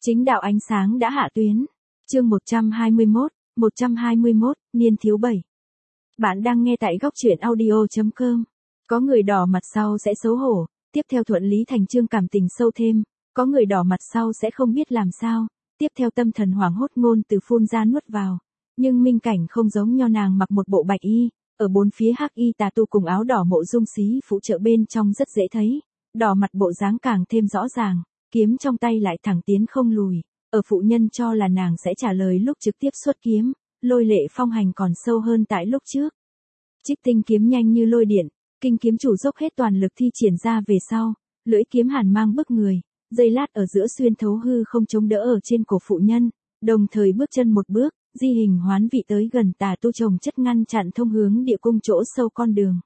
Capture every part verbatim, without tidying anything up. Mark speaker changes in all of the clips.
Speaker 1: Chính đạo ánh sáng đã hạ tuyến. Chương một trăm hai mươi mốt, một trăm hai mươi mốt, niên thiếu bảy. Bạn đang nghe tại góc truyện audio chấm com. Có người đỏ mặt sau sẽ xấu hổ, tiếp theo thuận lý thành chương cảm tình sâu thêm, có người đỏ mặt sau sẽ không biết làm sao, tiếp theo tâm thần hoảng hốt ngôn từ phun ra nuốt vào. Nhưng Minh Cảnh không giống nho, nàng mặc một bộ bạch y, ở bốn phía hắc y tà tu cùng áo đỏ mộ dung xí phụ trợ bên trong rất dễ thấy, đỏ mặt bộ dáng càng thêm rõ ràng, kiếm trong tay lại thẳng tiến không lùi, ở phụ nhân cho là nàng sẽ trả lời lúc trực tiếp xuất kiếm, lôi lệ phong hành còn sâu hơn tại lúc trước. Trích tinh kiếm nhanh như lôi điện, kinh kiếm chủ dốc hết toàn lực thi triển ra về sau, lưỡi kiếm hàn mang bức người, giây lát ở giữa xuyên thấu hư không chống đỡ ở trên cổ phụ nhân, đồng thời bước chân một bước, di hình hoán vị tới gần tà tu chồng chất ngăn chặn thông hướng địa cung chỗ sâu con đường.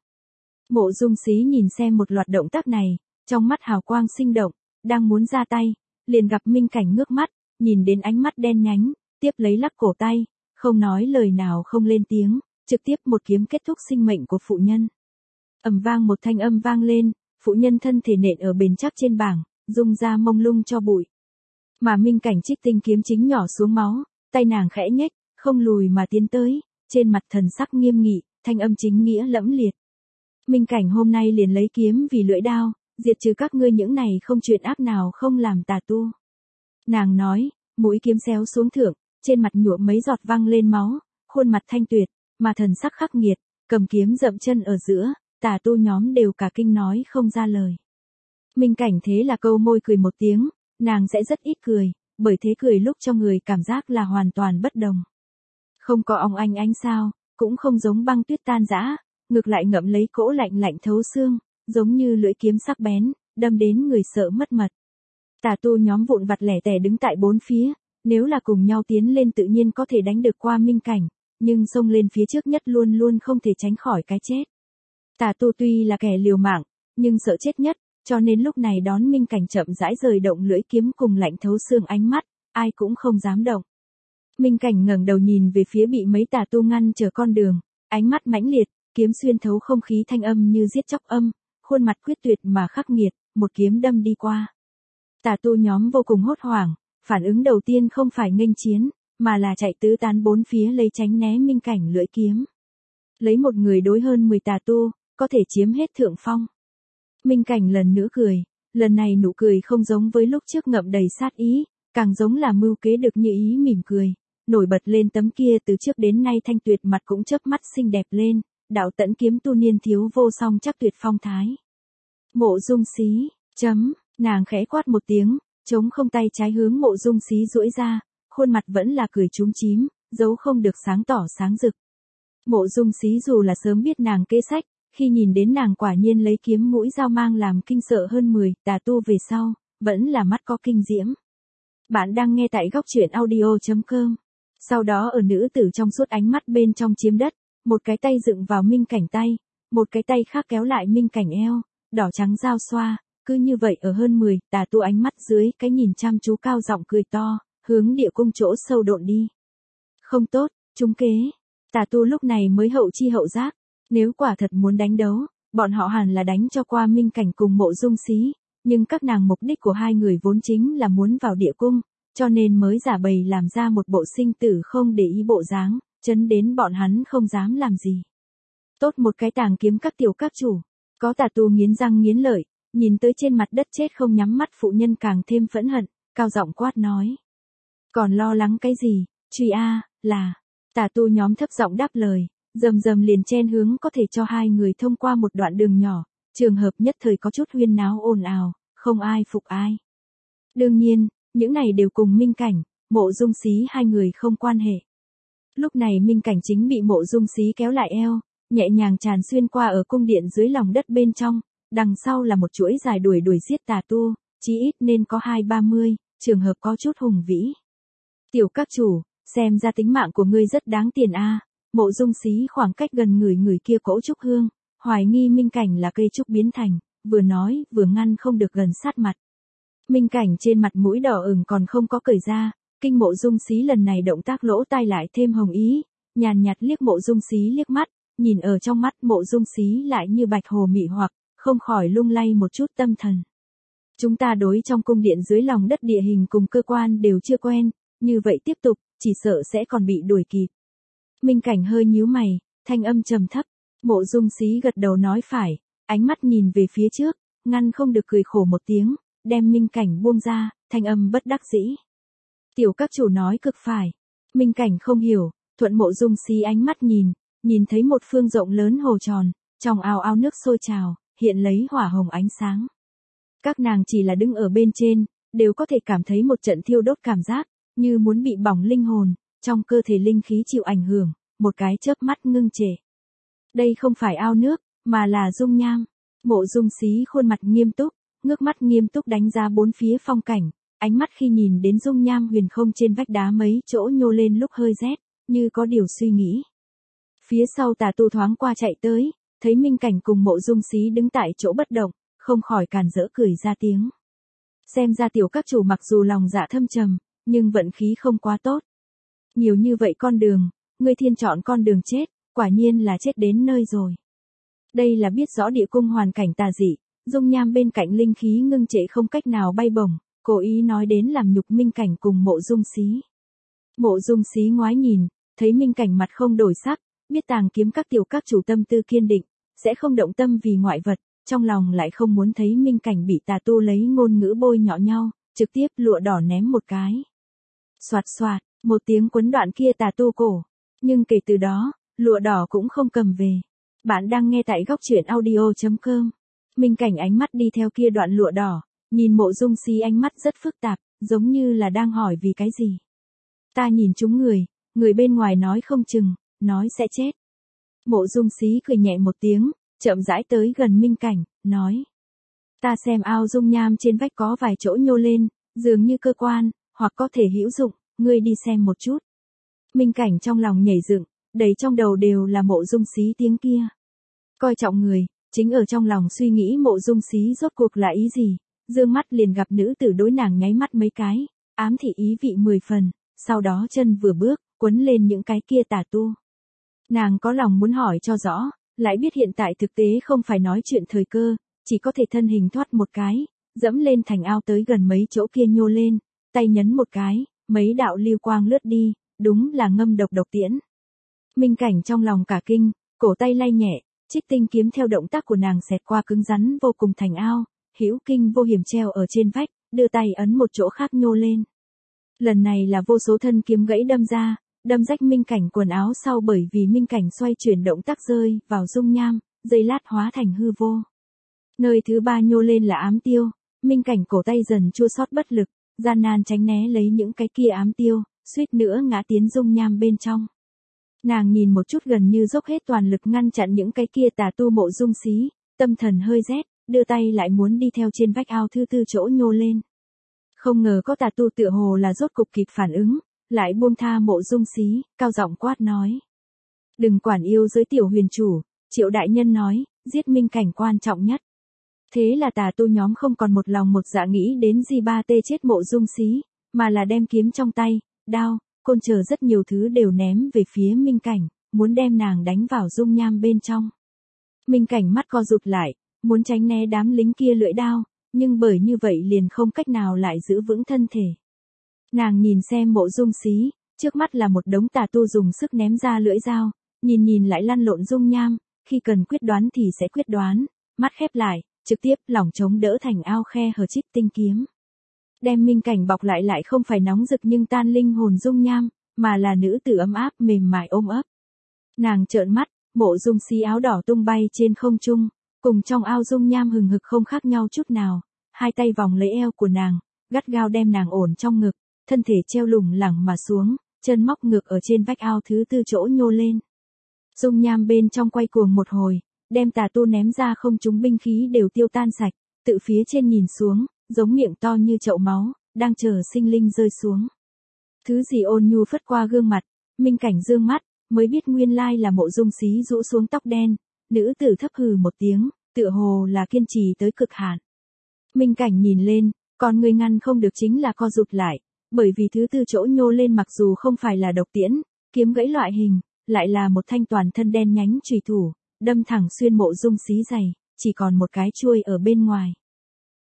Speaker 1: Mộ dung xí nhìn xem một loạt động tác này, trong mắt hào quang sinh động, đang muốn ra tay, liền gặp Minh Cảnh ngước mắt, nhìn đến ánh mắt đen nhánh, tiếp lấy lắc cổ tay, không nói lời nào không lên tiếng, trực tiếp một kiếm kết thúc sinh mệnh của phụ nhân. Ầm vang một thanh âm vang lên, phụ nhân thân thể nện ở bền chắc trên bảng, rung ra mông lung cho bụi. Mà Minh Cảnh trích tinh kiếm chính nhỏ xuống máu, tay nàng khẽ nhếch, không lùi mà tiến tới, trên mặt thần sắc nghiêm nghị, thanh âm chính nghĩa lẫm liệt. Minh Cảnh hôm nay liền lấy kiếm vì lưỡi đao, diệt trừ các ngươi những này không chuyện ác nào không làm tà tu. Nàng nói, mũi kiếm xéo xuống thượng, trên mặt nhuộm mấy giọt văng lên máu, khuôn mặt thanh tuyệt, mà thần sắc khắc nghiệt, cầm kiếm dậm chân ở giữa, tà tu nhóm đều cả kinh nói không ra lời. Minh Cảnh thế là câu môi cười một tiếng, nàng sẽ rất ít cười, bởi thế cười lúc cho người cảm giác là hoàn toàn bất đồng. Không có ong ánh ánh sao, cũng không giống băng tuyết tan rã, ngược lại ngậm lấy cỗ lạnh lạnh thấu xương, giống như lưỡi kiếm sắc bén, đâm đến người sợ mất mật. Tà tu nhóm vụn vặt lẻ tẻ đứng tại bốn phía, nếu là cùng nhau tiến lên tự nhiên có thể đánh được qua Minh Cảnh, nhưng xông lên phía trước nhất luôn luôn không thể tránh khỏi cái chết. Tà tu tuy là kẻ liều mạng, nhưng sợ chết nhất, cho nên lúc này đón Minh Cảnh chậm rãi rời động lưỡi kiếm cùng lạnh thấu xương ánh mắt, ai cũng không dám động. Minh Cảnh ngẩng đầu nhìn về phía bị mấy tà tu ngăn trở con đường, ánh mắt mãnh liệt, kiếm xuyên thấu không khí thanh âm như giết chóc âm, khuôn mặt quyết tuyệt mà khắc nghiệt, một kiếm đâm đi qua. Tà tu nhóm vô cùng hốt hoảng, phản ứng đầu tiên không phải nghênh chiến, mà là chạy tứ tán bốn phía lấy tránh né Minh Cảnh lưỡi kiếm. Lấy một người đối hơn mười tà tu, có thể chiếm hết thượng phong. Minh Cảnh lần nữa cười, lần này nụ cười không giống với lúc trước ngậm đầy sát ý, càng giống là mưu kế được như ý mỉm cười, nổi bật lên tấm kia từ trước đến nay thanh tuyệt mặt cũng chớp mắt xinh đẹp lên, đạo tẫn kiếm tu niên thiếu vô song chắc tuyệt phong thái. Mộ dung xí, chấm, nàng khẽ quát một tiếng, chống không tay trái hướng mộ dung xí duỗi ra, khuôn mặt vẫn là cười chúm chím, dấu không được sáng tỏ sáng rực. Mộ dung xí dù là sớm biết nàng kế sách, khi nhìn đến nàng quả nhiên lấy kiếm mũi dao mang làm kinh sợ hơn mười tà tu về sau, vẫn là mắt có kinh diễm. Bạn đang nghe tại góc truyện audio chấm com. Sau đó ở nữ tử trong suốt ánh mắt bên trong chiếm đất, một cái tay dựng vào Minh Cảnh tay, một cái tay khác kéo lại Minh Cảnh eo, đỏ trắng giao xoa, cứ như vậy ở hơn mười tà tu ánh mắt dưới cái nhìn chăm chú cao giọng cười to, hướng địa cung chỗ sâu độn đi. Không tốt, trúng kế. Tà tu lúc này mới hậu chi hậu giác, nếu quả thật muốn đánh đấu, bọn họ hẳn là đánh cho qua Minh Cảnh cùng mộ dung xí, nhưng các nàng mục đích của hai người vốn chính là muốn vào địa cung, cho nên mới giả bầy làm ra một bộ sinh tử không để ý bộ dáng, chấn đến bọn hắn không dám làm gì. Tốt một cái tàng kiếm các tiểu các chủ, có tà tu nghiến răng nghiến lợi, nhìn tới trên mặt đất chết không nhắm mắt phụ nhân càng thêm phẫn hận, cao giọng quát nói. Còn lo lắng cái gì, truy a, là, tà tu nhóm thấp giọng đáp lời, rầm rầm liền chen hướng có thể cho hai người thông qua một đoạn đường nhỏ, trường hợp nhất thời có chút huyên náo ồn ào, không ai phục ai. Đương nhiên, những này đều cùng Minh Cảnh, mộ dung xí hai người không quan hệ. Lúc này Minh Cảnh chính bị mộ dung xí kéo lại eo, nhẹ nhàng tràn xuyên qua ở cung điện dưới lòng đất bên trong, đằng sau là một chuỗi dài đuổi đuổi giết tà tu, chí ít nên có hai ba mươi, trường hợp có chút hùng vĩ. Tiểu các chủ, xem ra tính mạng của ngươi rất đáng tiền a. Mộ dung xí khoảng cách gần người người kia cỗ trúc hương, hoài nghi Minh Cảnh là cây trúc biến thành, vừa nói vừa ngăn không được gần sát mặt. Minh Cảnh trên mặt mũi đỏ ửng còn không có cởi ra, kinh mộ dung xí lần này động tác lỗ tai lại thêm hồng ý, nhàn nhạt liếc mộ dung xí liếc mắt, nhìn ở trong mắt mộ dung xí lại như bạch hồ mị hoặc, không khỏi lung lay một chút tâm thần. Chúng ta đối trong cung điện dưới lòng đất địa hình cùng cơ quan đều chưa quen, như vậy tiếp tục, chỉ sợ sẽ còn bị đuổi kịp. Minh Cảnh hơi nhíu mày, thanh âm trầm thấp. Mộ Dung Xí gật đầu nói phải, ánh mắt nhìn về phía trước, ngăn không được cười khổ một tiếng, đem Minh Cảnh buông ra, thanh âm bất đắc dĩ. Tiểu các chủ nói cực phải. Minh Cảnh không hiểu, thuận Mộ Dung Xí ánh mắt nhìn, nhìn thấy một phương rộng lớn hồ tròn, trong ao ao nước sôi trào, hiện lấy hỏa hồng ánh sáng. Các nàng chỉ là đứng ở bên trên, đều có thể cảm thấy một trận thiêu đốt cảm giác, như muốn bị bỏng linh hồn, trong cơ thể linh khí chịu ảnh hưởng, một cái chớp mắt ngưng trệ. Đây không phải ao nước, mà là dung nham. Mộ Dung Xí khuôn mặt nghiêm túc, ngước mắt nghiêm túc đánh giá bốn phía phong cảnh, ánh mắt khi nhìn đến dung nham huyền không trên vách đá mấy chỗ nhô lên lúc hơi rét, như có điều suy nghĩ. Phía sau Tà Tu thoáng qua chạy tới, thấy Minh Cảnh cùng Mộ Dung Xí đứng tại chỗ bất động, không khỏi càn rỡ cười ra tiếng. Xem ra tiểu các chủ mặc dù lòng dạ thâm trầm, nhưng vận khí không quá tốt. Nhiều như vậy con đường, ngươi thiên chọn con đường chết, quả nhiên là chết đến nơi rồi. Đây là biết rõ địa cung hoàn cảnh tà dị, dung nham bên cạnh linh khí ngưng trệ không cách nào bay bổng, cố ý nói đến làm nhục Minh Cảnh cùng Mộ Dung Xí. Mộ Dung Xí ngoái nhìn, thấy Minh Cảnh mặt không đổi sắc, biết Tàng Kiếm các tiểu các chủ tâm tư kiên định, sẽ không động tâm vì ngoại vật, trong lòng lại không muốn thấy Minh Cảnh bị Tà Tu lấy ngôn ngữ bôi nhọ nhau, trực tiếp lụa đỏ ném một cái. Soạt soạt, một tiếng quấn đoạn kia Tà Tu cổ, nhưng kể từ đó, lụa đỏ cũng không cầm về. Bạn đang nghe tại góc truyện audio chấm com. Minh Cảnh ánh mắt đi theo kia đoạn lụa đỏ, nhìn Mộ Dung Xí ánh mắt rất phức tạp, giống như là đang hỏi vì cái gì. Ta nhìn chúng người, người bên ngoài nói không chừng, nói sẽ chết. Mộ Dung Xí cười nhẹ một tiếng, chậm rãi tới gần Minh Cảnh, nói. Ta xem ao dung nham trên vách có vài chỗ nhô lên, dường như cơ quan, hoặc có thể hữu dụng, ngươi đi xem một chút. Minh Cảnh trong lòng nhảy dựng, đầy trong đầu đều là Mộ Dung Xí tiếng kia. Coi trọng người, chính ở trong lòng suy nghĩ Mộ Dung Xí rốt cuộc là ý gì, dương mắt liền gặp nữ tử đối nàng nháy mắt mấy cái, ám thị ý vị mười phần, sau đó chân vừa bước, quấn lên những cái kia Tà Tu. Nàng có lòng muốn hỏi cho rõ, lại biết hiện tại thực tế không phải nói chuyện thời cơ, chỉ có thể thân hình thoát một cái, dẫm lên thành ao tới gần mấy chỗ kia nhô lên, tay nhấn một cái, mấy đạo lưu quang lướt đi, đúng là ngâm độc độc tiễn. Minh Cảnh trong lòng cả kinh, cổ tay lay nhẹ, trích tinh kiếm theo động tác của nàng xẹt qua cứng rắn vô cùng thành ao, hữu kinh vô hiểm treo ở trên vách, đưa tay ấn một chỗ khác nhô lên. Lần này là vô số thân kiếm gãy đâm ra, đâm rách Minh Cảnh quần áo sau bởi vì Minh Cảnh xoay chuyển động tác rơi vào dung nham, giây lát hóa thành hư vô. Nơi thứ ba nhô lên là ám tiêu, Minh Cảnh cổ tay dần chua xót bất lực, gian nan tránh né lấy những cái kia ám tiêu, suýt nữa ngã tiến dung nham bên trong. Nàng nhìn một chút gần như dốc hết toàn lực ngăn chặn những cái kia Tà Tu Mộ Dung Xí, tâm thần hơi rét, đưa tay lại muốn đi theo trên vách ao thứ tư chỗ nhô lên. Không ngờ có Tà Tu tựa hồ là rốt cục kịp phản ứng, lại buông tha Mộ Dung Xí, cao giọng quát nói. Đừng quản yêu giới tiểu huyền chủ, Triệu đại nhân nói, giết Minh Cảnh quan trọng nhất. Thế là Tà Tu nhóm không còn một lòng một dạ nghĩ đến gì ba tê chết Mộ Dung Xí, mà là đem kiếm trong tay, đao, côn chờ rất nhiều thứ đều ném về phía Minh Cảnh, muốn đem nàng đánh vào dung nham bên trong. Minh Cảnh mắt co rụt lại, muốn tránh né đám lính kia lưỡi đao, nhưng bởi như vậy liền không cách nào lại giữ vững thân thể. Nàng nhìn xem Mộ Dung Xí, trước mắt là một đống Tà Tu dùng sức ném ra lưỡi dao, nhìn nhìn lại lăn lộn dung nham, khi cần quyết đoán thì sẽ quyết đoán, mắt khép lại, trực tiếp lỏng chống đỡ thành ao khe hở trích tinh kiếm. Đem Minh Cảnh bọc lại lại không phải nóng rực nhưng tan linh hồn dung nham, mà là nữ tử ấm áp mềm mại ôm ấp. Nàng trợn mắt, Mộ Dung Xí áo đỏ tung bay trên không trung, cùng trong ao dung nham hừng hực không khác nhau chút nào, hai tay vòng lấy eo của nàng, gắt gao đem nàng ổn trong ngực, thân thể treo lủng lẳng mà xuống, chân móc ngược ở trên vách ao thứ tư chỗ nhô lên. Dung nham bên trong quay cuồng một hồi, đem Tà Tu ném ra không chúng binh khí đều tiêu tan sạch, tự phía trên nhìn xuống, giống miệng to như chậu máu, đang chờ sinh linh rơi xuống. Thứ gì ôn nhu phất qua gương mặt, Minh Cảnh dương mắt, mới biết nguyên lai là Mộ Dung Xí rũ xuống tóc đen, nữ tử thấp hừ một tiếng, tựa hồ là kiên trì tới cực hạn. Minh Cảnh nhìn lên, còn người ngăn không được chính là co rụt lại, bởi vì thứ tư chỗ nhô lên mặc dù không phải là độc tiễn, kiếm gãy loại hình, lại là một thanh toàn thân đen nhánh chùy thủ, đâm thẳng xuyên Mộ Dung Xí giày, chỉ còn một cái chuôi ở bên ngoài.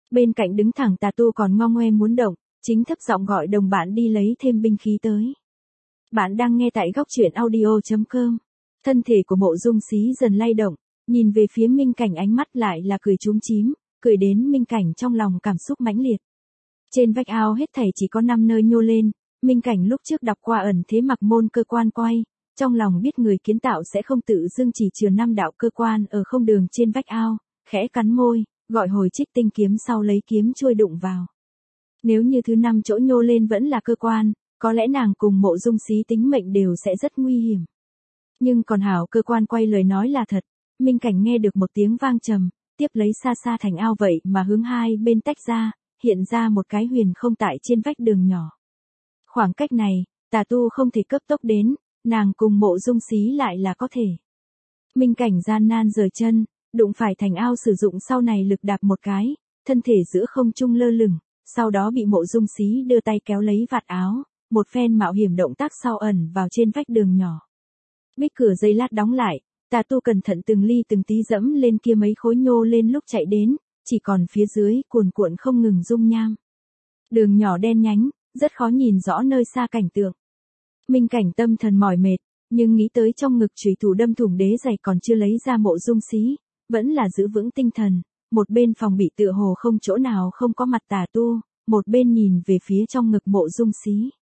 Speaker 1: Bên cạnh đứng thẳng tà tu còn ngo ngoe muốn động, chính thấp giọng gọi đồng bạn đi lấy thêm binh khí tới. Bạn đang nghe tại góc truyện audio.com. Thân thể của Mộ Dung Xí dần lay động, nhìn về phía Minh Cảnh ánh mắt lại là cười chúm chím, cười đến Minh Cảnh trong lòng cảm xúc mãnh liệt. Trên vách ao hết thảy chỉ có năm nơi nhô lên, Minh Cảnh lúc trước đọc qua ẩn thế mặc môn cơ quan quay, trong lòng biết người kiến tạo sẽ không tự dưng chỉ chừa năm đạo cơ quan ở không đường trên vách ao, khẽ cắn môi, gọi hồi Trích Tinh kiếm sau lấy kiếm chuôi đụng vào. Nếu như thứ năm chỗ nhô lên vẫn là cơ quan, có lẽ nàng cùng Mộ Dung Xí tính mệnh đều sẽ rất nguy hiểm. Nhưng còn hảo cơ quan quay lời nói là thật, Minh Cảnh nghe được một tiếng vang trầm, tiếp lấy xa xa thành ao vậy mà hướng hai bên tách ra, hiện ra một cái huyền không tại trên vách đường nhỏ. Khoảng cách này, tà tu không thể cấp tốc đến, nàng cùng Mộ Dung Xí lại là có thể. Minh Cảnh gian nan rời chân, đụng phải thành ao sử dụng sau này lực đạp một cái, thân thể giữa không trung lơ lửng, sau đó bị Mộ Dung Xí đưa tay kéo lấy vạt áo, một phen mạo hiểm động tác sau ẩn vào trên vách đường nhỏ. Bích cửa giây lát đóng lại, tà tu cẩn thận từng ly từng tí dẫm lên kia mấy khối nhô lên lúc chạy đến, chỉ còn phía dưới cuồn cuộn không ngừng dung nham. Đường nhỏ đen nhánh, rất khó nhìn rõ nơi xa cảnh tượng. Minh Cảnh tâm thần mỏi mệt, nhưng nghĩ tới trong ngực chủy thủ đâm thủng đế giày còn chưa lấy ra Mộ Dung Xí, vẫn là giữ vững tinh thần, một bên phòng bị tựa hồ không chỗ nào không có mặt tà tu, một bên nhìn về phía trong ngực Mộ Dung Xí.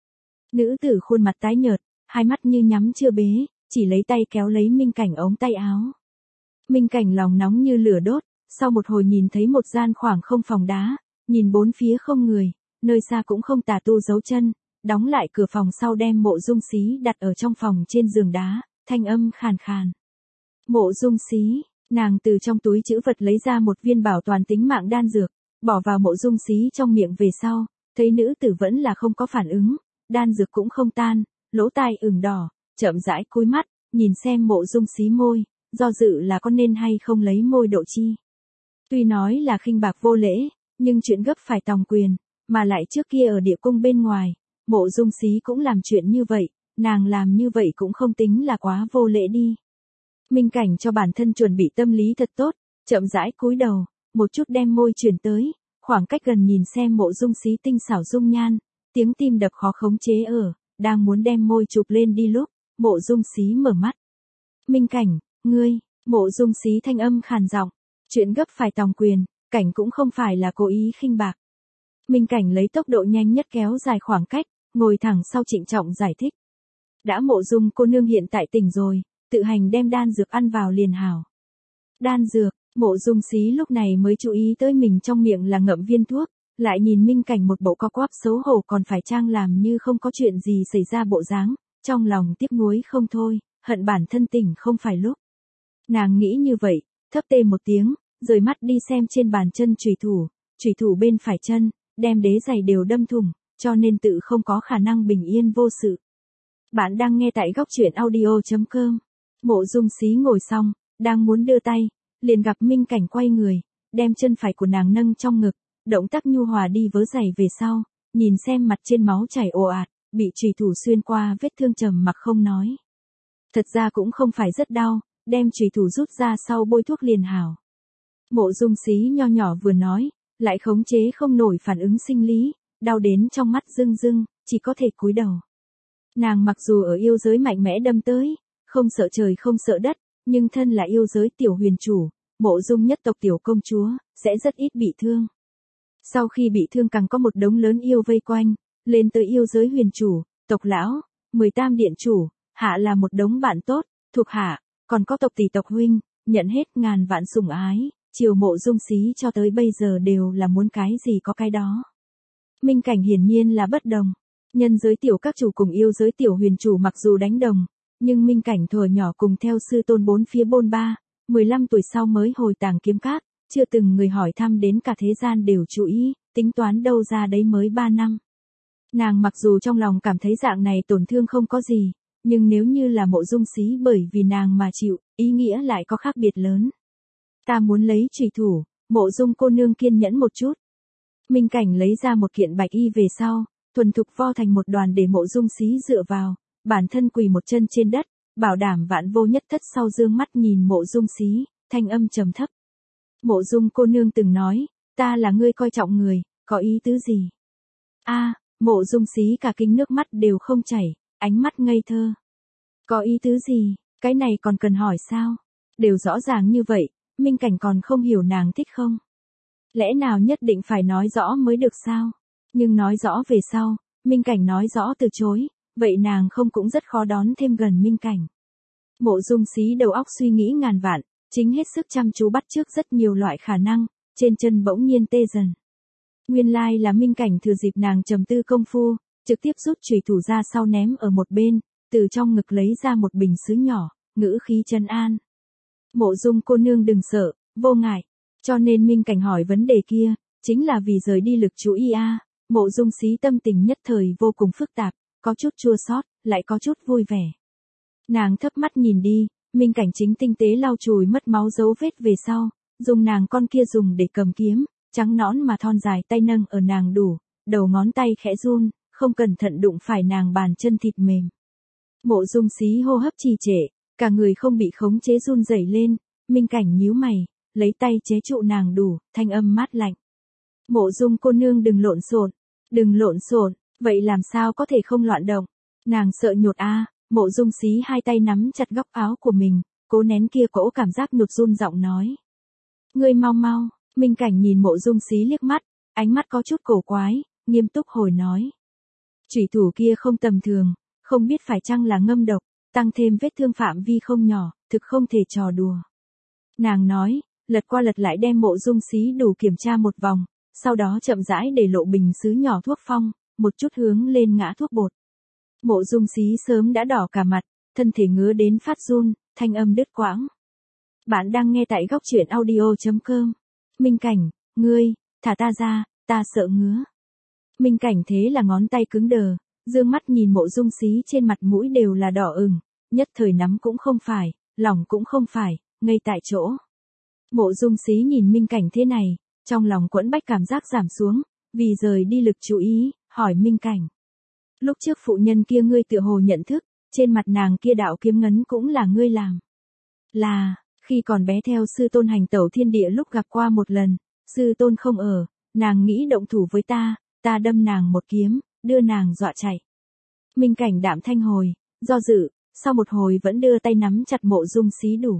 Speaker 1: Nữ tử khuôn mặt tái nhợt, hai mắt như nhắm chưa bế, chỉ lấy tay kéo lấy Minh Cảnh ống tay áo. Minh Cảnh lòng nóng như lửa đốt, sau một hồi nhìn thấy một gian khoảng không phòng đá, nhìn bốn phía không người, nơi xa cũng không tà tu giấu chân, đóng lại cửa phòng sau đem Mộ Dung Xí đặt ở trong phòng trên giường đá, thanh âm khàn khàn. Mộ Dung Xí, nàng từ trong túi trữ vật lấy ra một viên bảo toàn tính mạng đan dược, bỏ vào Mộ Dung Xí trong miệng về sau, thấy nữ tử vẫn là không có phản ứng, đan dược cũng không tan, lỗ tai ửng đỏ, chậm rãi cúi mắt, nhìn xem Mộ Dung Xí môi, do dự là có nên hay không lấy môi độ chi. Tuy nói là khinh bạc vô lễ, nhưng chuyện gấp phải tòng quyền, mà lại trước kia ở địa cung bên ngoài, Mộ Dung Xí cũng làm chuyện như vậy, nàng làm như vậy cũng không tính là quá vô lễ đi. Minh Cảnh cho bản thân chuẩn bị tâm lý thật tốt, chậm rãi cúi đầu, một chút đem môi chuyển tới, khoảng cách gần nhìn xem Mộ Dung Xí tinh xảo dung nhan, tiếng tim đập khó khống chế ở, đang muốn đem môi chụp lên đi lúc, Mộ Dung Xí mở mắt. Minh Cảnh, ngươi, Mộ Dung Xí thanh âm khàn giọng, chuyện gấp phải tòng quyền, Cảnh cũng không phải là cố ý khinh bạc. Minh Cảnh lấy tốc độ nhanh nhất kéo dài khoảng cách, ngồi thẳng sau trịnh trọng giải thích. Đã Mộ Dung cô nương hiện tại tỉnh rồi, tự hành đem đan dược ăn vào liền hảo. Đan dược, Mộ Dung Xí lúc này mới chú ý tới mình trong miệng là ngậm viên thuốc, lại nhìn Minh Cảnh một bộ co quắp xấu hổ còn phải trang làm như không có chuyện gì xảy ra bộ dáng, trong lòng tiếc nuối không thôi, hận bản thân tỉnh không phải lúc. Nàng nghĩ như vậy, thấp tê một tiếng, rời mắt đi xem trên bàn chân chủy thủ, chủy thủ bên phải chân, đem đế giày đều đâm thủng, cho nên tự không có khả năng bình yên vô sự. Bạn đang nghe tại góc truyện audio.com. Mộ Dung Xí ngồi xong, đang muốn đưa tay, liền gặp Minh Cảnh quay người, đem chân phải của nàng nâng trong ngực, động tác nhu hòa đi vớ giày về sau, nhìn xem mặt trên máu chảy ồ ạt, bị chủy thủ xuyên qua vết thương trầm mặc không nói. Thật ra cũng không phải rất đau, đem chủy thủ rút ra sau bôi thuốc liền hảo. Mộ Dung Xí nho nhỏ vừa nói, lại khống chế không nổi phản ứng sinh lý, đau đến trong mắt rưng rưng, chỉ có thể cúi đầu. Nàng mặc dù ở yêu giới mạnh mẽ đâm tới, không sợ trời không sợ đất, nhưng thân là yêu giới tiểu huyền chủ, Mộ Dung nhất tộc tiểu công chúa, sẽ rất ít bị thương. Sau khi bị thương càng có một đống lớn yêu vây quanh, lên tới yêu giới huyền chủ, tộc lão, mười tam điện chủ, hạ là một đống bạn tốt, thuộc hạ, còn có tộc tỷ tộc huynh, nhận hết ngàn vạn sủng ái, chiều Mộ Dung Xí cho tới bây giờ đều là muốn cái gì có cái đó. Minh Cảnh hiển nhiên là bất đồng. Nhân giới tiểu các chủ cùng yêu giới tiểu huyền chủ mặc dù đánh đồng, nhưng Minh Cảnh thuở nhỏ cùng theo sư tôn bốn phía bôn ba, mười lăm tuổi sau mới hồi tàng kiếm các, chưa từng người hỏi thăm đến cả thế gian đều chú ý, tính toán đâu ra đấy mới ba năm. Nàng mặc dù trong lòng cảm thấy dạng này tổn thương không có gì, nhưng nếu như là Mộ Dung Xí bởi vì nàng mà chịu, ý nghĩa lại có khác biệt lớn. Ta muốn lấy chủy thủ, Mộ Dung cô nương kiên nhẫn một chút. Minh Cảnh lấy ra một kiện bạch y về sau, thuần thục vo thành một đoàn để Mộ Dung Xí dựa vào, bản thân quỳ một chân trên đất, bảo đảm vạn vô nhất thất sau dương mắt nhìn Mộ Dung Xí, thanh âm trầm thấp. Mộ Dung cô nương từng nói, ta là ngươi coi trọng người, có ý tứ gì? A, Mộ Dung Xí cả kinh nước mắt đều không chảy, ánh mắt ngây thơ. Có ý tứ gì, cái này còn cần hỏi sao? Đều rõ ràng như vậy, Minh Cảnh còn không hiểu nàng thích không? Lẽ nào nhất định phải nói rõ mới được sao? Nhưng nói rõ về sau, Minh Cảnh nói rõ từ chối, vậy nàng không cũng rất khó đón thêm gần Minh Cảnh. Mộ Dung Xí đầu óc suy nghĩ ngàn vạn, chính hết sức chăm chú bắt chước rất nhiều loại khả năng, trên chân bỗng nhiên tê dần. Nguyên lai là Minh Cảnh thừa dịp nàng trầm tư công phu, trực tiếp rút chùy thủ ra sau ném ở một bên, từ trong ngực lấy ra một bình sứ nhỏ, ngữ khí trấn an. Mộ Dung cô nương đừng sợ, vô ngại. Cho nên Minh Cảnh hỏi vấn đề kia, chính là vì rời đi lực chú ý a. Mộ Dung Xí tâm tình nhất thời vô cùng phức tạp, có chút chua xót, lại có chút vui vẻ. Nàng thấp mắt nhìn đi, Minh Cảnh chính tinh tế lau chùi mất máu dấu vết về sau, dùng nàng con kia dùng để cầm kiếm, trắng nõn mà thon dài tay nâng ở nàng đủ, đầu ngón tay khẽ run, không cẩn thận đụng phải nàng bàn chân thịt mềm. Mộ Dung Xí hô hấp trì trệ, cả người không bị khống chế run rẩy lên, Minh Cảnh nhíu mày, lấy tay chế trụ nàng đủ, thanh âm mát lạnh. Mộ Dung cô nương đừng lộn xộn, đừng lộn xộn, vậy làm sao có thể không loạn động? Nàng sợ nhột a. Mộ Dung Xí hai tay nắm chặt góc áo của mình, cố nén kia cỗ cảm giác nhột run giọng nói. Ngươi mau mau, Minh Cảnh nhìn Mộ Dung Xí liếc mắt, ánh mắt có chút cổ quái, nghiêm túc hồi nói. Chủy thủ kia không tầm thường, không biết phải chăng là ngâm độc, tăng thêm vết thương phạm vi không nhỏ, thực không thể trò đùa. Nàng nói, lật qua lật lại đem Mộ Dung Xí đủ kiểm tra một vòng, sau đó chậm rãi để lộ bình sứ nhỏ thuốc phong, một chút hướng lên ngã thuốc bột. Mộ Dung Xí sớm đã đỏ cả mặt, thân thể ngứa đến phát run, thanh âm đứt quãng. Bạn đang nghe tại góc truyện audio chấm com. Minh Cảnh, ngươi, thả ta ra, ta sợ ngứa. Minh Cảnh thế là ngón tay cứng đờ, dương mắt nhìn Mộ Dung Xí trên mặt mũi đều là đỏ ửng, nhất thời nắm cũng không phải, lòng cũng không phải, ngây tại chỗ. Mộ Dung Xí nhìn Minh Cảnh thế này, trong lòng quẫn bách cảm giác giảm xuống, vì rời đi lực chú ý, hỏi Minh Cảnh. Lúc trước phụ nhân kia ngươi tựa hồ nhận thức, trên mặt nàng kia đạo kiếm ngấn cũng là ngươi làm. Là, khi còn bé theo sư tôn hành tẩu thiên địa lúc gặp qua một lần, sư tôn không ở, nàng nghĩ động thủ với ta, ta đâm nàng một kiếm, đưa nàng dọa chạy. Minh Cảnh đạm thanh hồi, do dự, sau một hồi vẫn đưa tay nắm chặt Mộ Dung Xí đủ.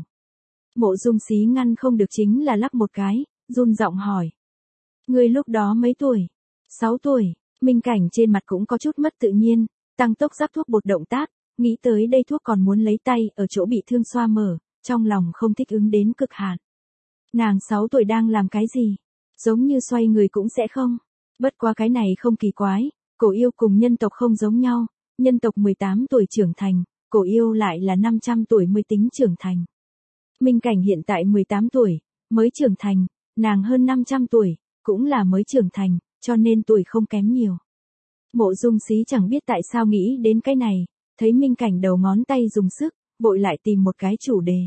Speaker 1: Mộ Dung Xí ngăn không được chính là lắc một cái, run giọng hỏi. Ngươi lúc đó mấy tuổi? Sáu tuổi. Minh Cảnh trên mặt cũng có chút mất tự nhiên, tăng tốc rắc thuốc bột động tác, nghĩ tới đây thuốc còn muốn lấy tay ở chỗ bị thương xoa mở, trong lòng không thích ứng đến cực hạn. Nàng sáu tuổi đang làm cái gì? Giống như xoay người cũng sẽ không. Bất qua cái này không kỳ quái, cổ yêu cùng nhân tộc không giống nhau, nhân tộc mười tám tuổi trưởng thành, cổ yêu lại là năm trăm tuổi mới tính trưởng thành. Minh Cảnh hiện tại mười tám tuổi, mới trưởng thành, nàng hơn năm trăm tuổi, cũng là mới trưởng thành, cho nên tuổi không kém nhiều. Mộ Dung Xí chẳng biết tại sao nghĩ đến cái này, thấy Minh Cảnh đầu ngón tay dùng sức, vội lại tìm một cái chủ đề.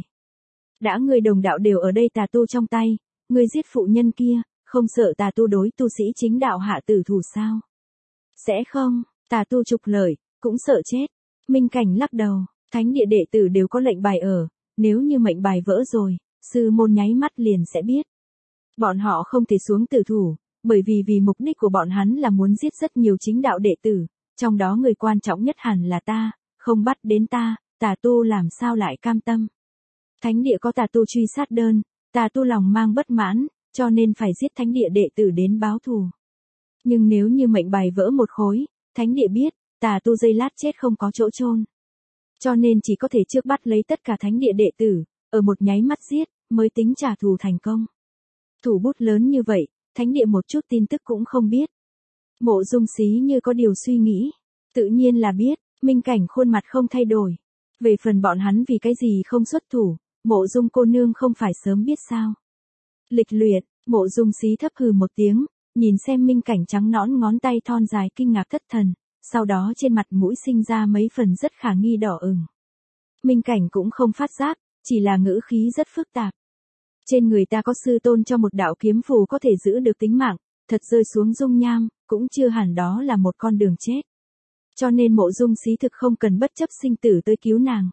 Speaker 1: Đã người đồng đạo đều ở đây tà tu trong tay, người giết phụ nhân kia, không sợ tà tu đối tu sĩ chính đạo hạ tử thủ sao? Sẽ không, tà tu trục lợi, cũng sợ chết. Minh Cảnh lắc đầu, thánh địa đệ tử đều có lệnh bài ở, nếu như mệnh bài vỡ rồi, sư môn nháy mắt liền sẽ biết. Bọn họ không thể xuống tử thủ, bởi vì vì mục đích của bọn hắn là muốn giết rất nhiều chính đạo đệ tử, trong đó người quan trọng nhất hẳn là ta, không bắt đến ta, tà tu làm sao lại cam tâm. Thánh địa có tà tu truy sát đơn, tà tu lòng mang bất mãn, cho nên phải giết thánh địa đệ tử đến báo thù. Nhưng nếu như mệnh bài vỡ một khối, thánh địa biết, tà tu giây lát chết không có chỗ chôn. Cho nên chỉ có thể trước bắt lấy tất cả thánh địa đệ tử, ở một nháy mắt giết, mới tính trả thù thành công. Thủ bút lớn như vậy, thánh địa một chút tin tức cũng không biết. Mộ Dung Xí như có điều suy nghĩ, tự nhiên là biết, Minh Cảnh khuôn mặt không thay đổi. Về phần bọn hắn vì cái gì không xuất thủ, Mộ Dung cô nương không phải sớm biết sao. Lịch luyện, Mộ Dung Xí thấp hừ một tiếng, nhìn xem Minh Cảnh trắng nõn ngón tay thon dài kinh ngạc thất thần, sau đó trên mặt mũi sinh ra mấy phần rất khả nghi đỏ ửng. Minh Cảnh cũng không phát giác, chỉ là ngữ khí rất phức tạp. Trên người ta có sư tôn cho một đạo kiếm phù có thể giữ được tính mạng, thật rơi xuống dung nham, cũng chưa hẳn đó là một con đường chết. Cho nên Mộ Dung Xí thực không cần bất chấp sinh tử tới cứu nàng.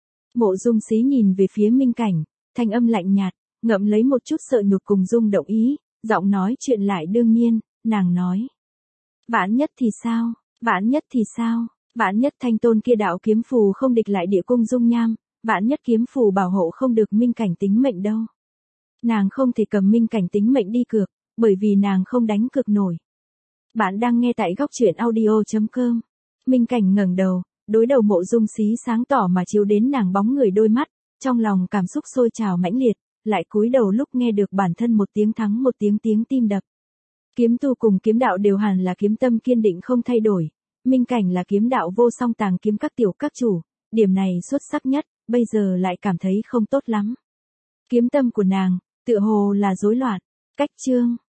Speaker 1: Mộ Dung Xí nhìn về phía Minh Cảnh, thanh âm lạnh nhạt, ngậm lấy một chút sợ nhục cùng rung động ý, Giọng nói chuyện lại đương nhiên, nàng nói. Vạn nhất thì sao, vạn nhất thì sao, vạn nhất Thanh Tôn kia đạo kiếm phù không địch lại địa cung dung nham, vạn nhất kiếm phù bảo hộ không được Minh Cảnh tính mệnh đâu. Nàng không thể cầm Minh Cảnh tính mệnh đi cược, bởi vì nàng không đánh cược nổi. Bạn đang nghe tại góc truyện audio.com. Minh Cảnh ngẩng đầu, đối đầu Mộ Dung Xí sáng tỏ mà chiếu đến nàng bóng người đôi mắt, trong lòng cảm xúc sôi trào mãnh liệt, lại cúi đầu lúc nghe được bản thân một tiếng thắng một tiếng tiếng tim đập. Kiếm tu cùng kiếm đạo đều hẳn là kiếm tâm kiên định không thay đổi, Minh Cảnh là kiếm đạo vô song tàng kiếm các tiểu các chủ, điểm này xuất sắc nhất, bây giờ lại cảm thấy không tốt lắm. Kiếm tâm của nàng, tựa hồ là rối loạn. Cách chương